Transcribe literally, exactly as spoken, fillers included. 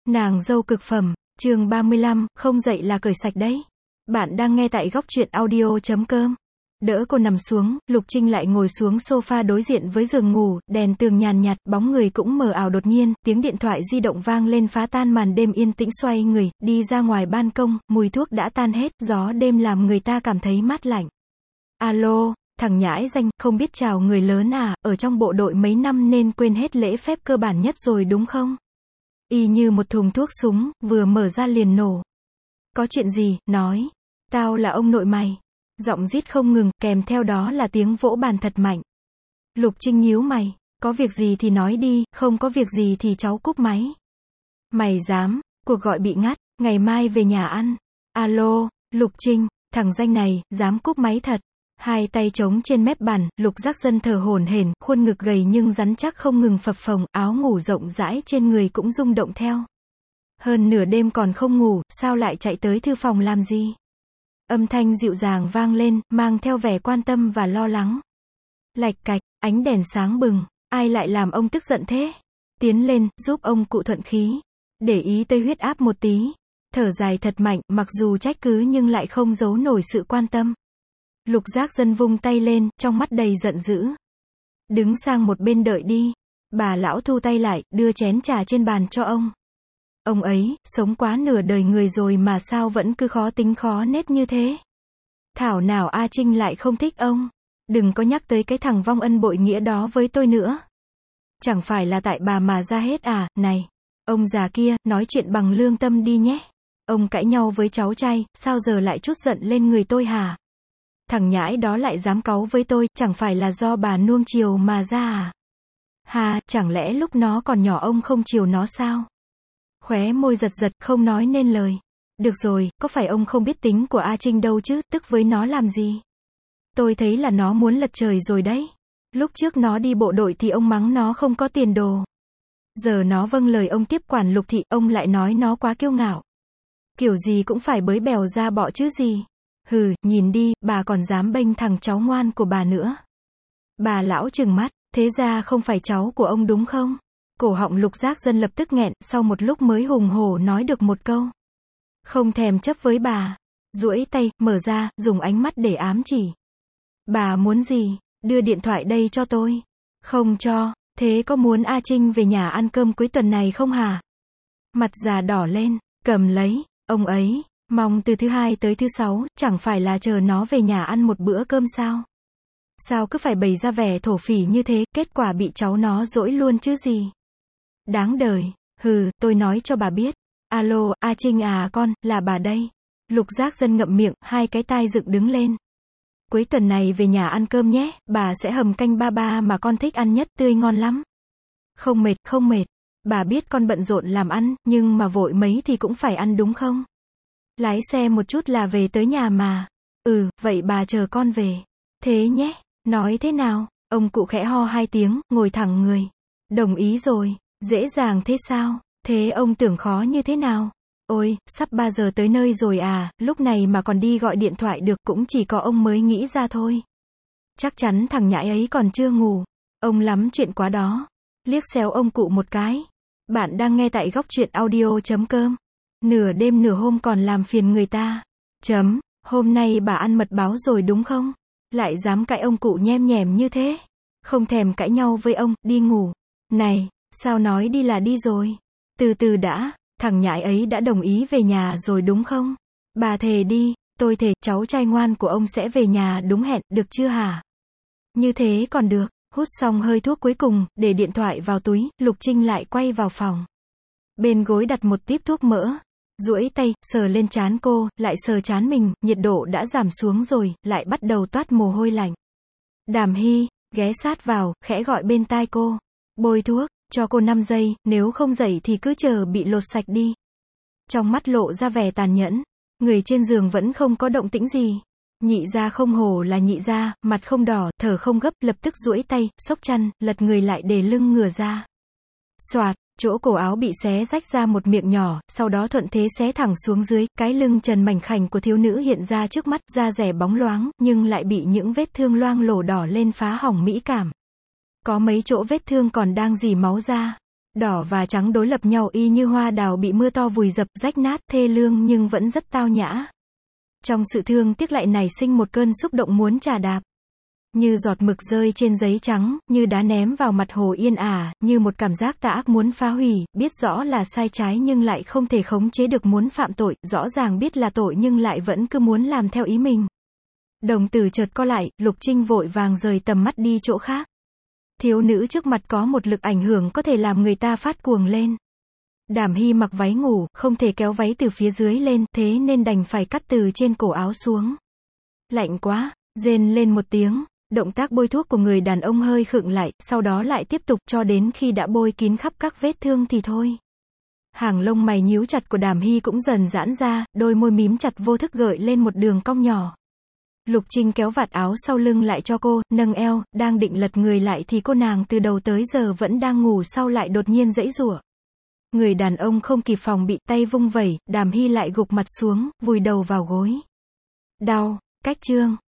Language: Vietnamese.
Nàng dâu cực phẩm, chương ba mươi lăm, không dậy là cởi sạch đấy. Bạn đang nghe tại góc truyện audio chấm com. Đỡ cô nằm xuống, Lục Trinh lại ngồi xuống sofa đối diện với giường ngủ, đèn tường nhàn nhạt, bóng người cũng mờ ảo. Đột nhiên, tiếng điện thoại di động vang lên phá tan màn đêm yên tĩnh. Xoay người, đi ra ngoài ban công, mùi thuốc đã tan hết, gió đêm làm người ta cảm thấy mát lạnh. Alo, thằng nhãi danh, không biết chào người lớn à, ở trong bộ đội mấy năm nên quên hết lễ phép cơ bản nhất rồi đúng không? Y như một thùng thuốc súng, vừa mở ra liền nổ. Có chuyện gì, nói. Tao là ông nội mày. Giọng rít không ngừng, kèm theo đó là tiếng vỗ bàn thật mạnh. Lục Trinh nhíu mày. Có việc gì thì nói đi, không có việc gì thì cháu cúp máy. Mày dám, cuộc gọi bị ngắt, ngày mai về nhà ăn. Alo, Lục Trinh, thằng danh này, dám cúp máy thật. Hai tay trống trên mép bàn, Lục Giác Dân thở hổn hển, khuôn ngực gầy nhưng rắn chắc không ngừng phập phồng, áo ngủ rộng rãi trên người cũng rung động theo. Hơn nửa đêm còn không ngủ, sao lại chạy tới thư phòng làm gì? Âm thanh dịu dàng vang lên, mang theo vẻ quan tâm và lo lắng. Lạch cạch, ánh đèn sáng bừng, ai lại làm ông tức giận thế? Tiến lên, giúp ông cụ thuận khí. Để ý tới huyết áp một tí. Thở dài thật mạnh, mặc dù trách cứ nhưng lại không giấu nổi sự quan tâm. Lục Giác Dân vung tay lên, trong mắt đầy giận dữ. Đứng sang một bên đợi đi. Bà lão thu tay lại, đưa chén trà trên bàn cho ông. Ông ấy, sống quá nửa đời người rồi mà sao vẫn cứ khó tính khó nết như thế. Thảo nào A Trinh lại không thích ông. Đừng có nhắc tới cái thằng vong ân bội nghĩa đó với tôi nữa. Chẳng phải là tại bà mà ra hết à, này. Ông già kia, nói chuyện bằng lương tâm đi nhé. Ông cãi nhau với cháu trai, sao giờ lại trút giận lên người tôi hả? Thằng nhãi đó lại dám cáu với tôi, chẳng phải là do bà nuông chiều mà ra à? Hà, chẳng lẽ lúc nó còn nhỏ ông không chiều nó sao? Khóe môi giật giật, không nói nên lời. Được rồi, có phải ông không biết tính của A Trinh đâu chứ, tức với nó làm gì? Tôi thấy là nó muốn lật trời rồi đấy. Lúc trước nó đi bộ đội thì ông mắng nó không có tiền đồ. Giờ nó vâng lời ông tiếp quản Lục thị, ông lại nói nó quá kiêu ngạo. Kiểu gì cũng phải bới bèo ra bọ chứ gì. Hừ, nhìn đi, bà còn dám bênh thằng cháu ngoan của bà nữa. Bà lão trừng mắt, thế ra không phải cháu của ông đúng không? Cổ họng Lục Giác Dân lập tức nghẹn, sau một lúc mới hùng hổ nói được một câu. Không thèm chấp với bà. Duỗi tay, mở ra, dùng ánh mắt để ám chỉ. Bà muốn gì? Đưa điện thoại đây cho tôi. Không cho, thế có muốn A Trinh về nhà ăn cơm cuối tuần này không hả? Mặt già đỏ lên, cầm lấy, ông ấy. Mong từ thứ hai tới thứ sáu, chẳng phải là chờ nó về nhà ăn một bữa cơm sao? Sao cứ phải bày ra vẻ thổ phỉ như thế, kết quả bị cháu nó dỗi luôn chứ gì? Đáng đời, hừ, tôi nói cho bà biết. Alo, A Trinh à con, là bà đây. Lục Giác Dân ngậm miệng, hai cái tai dựng đứng lên. Cuối tuần này về nhà ăn cơm nhé, bà sẽ hầm canh ba ba mà con thích ăn nhất, tươi ngon lắm. Không mệt, không mệt. Bà biết con bận rộn làm ăn, nhưng mà vội mấy thì cũng phải ăn đúng không? Lái xe một chút là về tới nhà mà. Ừ, vậy bà chờ con về. Thế nhé, nói thế nào? Ông cụ khẽ ho hai tiếng, ngồi thẳng người. Đồng ý rồi, dễ dàng thế sao? Thế ông tưởng khó như thế nào? Ôi, sắp ba giờ tới nơi rồi à, lúc này mà còn đi gọi điện thoại được cũng chỉ có ông mới nghĩ ra thôi. Chắc chắn thằng nhãi ấy còn chưa ngủ. Ông lắm chuyện quá đó. Liếc xéo ông cụ một cái. Bạn đang nghe tại góc truyện audio chấm com. Nửa đêm nửa hôm còn làm phiền người ta. Chấm, hôm nay bà ăn mật báo rồi đúng không? Lại dám cãi ông cụ nhem nhèm như thế. Không thèm cãi nhau với ông, đi ngủ. Này, sao nói đi là đi rồi? Từ từ đã, thằng nhãi ấy đã đồng ý về nhà rồi đúng không? Bà thề đi, tôi thề, cháu trai ngoan của ông sẽ về nhà đúng hẹn, được chưa hả? Như thế còn được, hút xong hơi thuốc cuối cùng, để điện thoại vào túi, Lục Trinh lại quay vào phòng. Bên gối đặt một típ thuốc mỡ. Duỗi tay, sờ lên trán cô, lại sờ trán mình, nhiệt độ đã giảm xuống rồi, lại bắt đầu toát mồ hôi lạnh. Đàm Hy, ghé sát vào, khẽ gọi bên tai cô. Bôi thuốc, cho cô năm giây, nếu không dậy thì cứ chờ bị lột sạch đi. Trong mắt lộ ra vẻ tàn nhẫn. Người trên giường vẫn không có động tĩnh gì. Nhị gia không hổ là nhị gia, mặt không đỏ, thở không gấp, lập tức duỗi tay, xốc chăn, lật người lại để lưng ngửa ra. Xoạt. Chỗ cổ áo bị xé rách ra một miệng nhỏ, sau đó thuận thế xé thẳng xuống dưới, cái lưng trần mảnh khảnh của thiếu nữ hiện ra trước mắt, da dẻ bóng loáng, nhưng lại bị những vết thương loang lổ đỏ lên phá hỏng mỹ cảm. Có mấy chỗ vết thương còn đang rỉ máu ra. Đỏ và trắng đối lập nhau y như hoa đào bị mưa to vùi dập, rách nát, thê lương nhưng vẫn rất tao nhã. Trong sự thương tiếc lại nảy sinh một cơn xúc động muốn chà đạp. Như giọt mực rơi trên giấy trắng, như đá ném vào mặt hồ yên ả, như một cảm giác tà ác muốn phá hủy, biết rõ là sai trái nhưng lại không thể khống chế được muốn phạm tội, rõ ràng biết là tội nhưng lại vẫn cứ muốn làm theo ý mình. Đồng tử chợt co lại, Lục Trinh vội vàng rời tầm mắt đi chỗ khác. Thiếu nữ trước mặt có một lực ảnh hưởng có thể làm người ta phát cuồng lên. Đàm Hy mặc váy ngủ, không thể kéo váy từ phía dưới lên, thế nên đành phải cắt từ trên cổ áo xuống. Lạnh quá, rên lên một tiếng, động tác bôi thuốc của người đàn ông hơi khựng lại, sau đó lại tiếp tục cho đến khi đã bôi kín khắp các vết thương thì thôi. Hàng lông mày nhíu chặt của Đàm Hy cũng dần giãn ra, đôi môi mím chặt vô thức gợi lên một đường cong nhỏ. Lục Trinh kéo vạt áo sau lưng lại cho cô, nâng eo, đang định lật người lại thì cô nàng từ đầu tới giờ vẫn đang ngủ sau lại đột nhiên giãy giụa. Người đàn ông không kịp phòng bị, tay vung vẩy, Đàm Hy lại gục mặt xuống, vùi đầu vào gối. Đau, cách chương.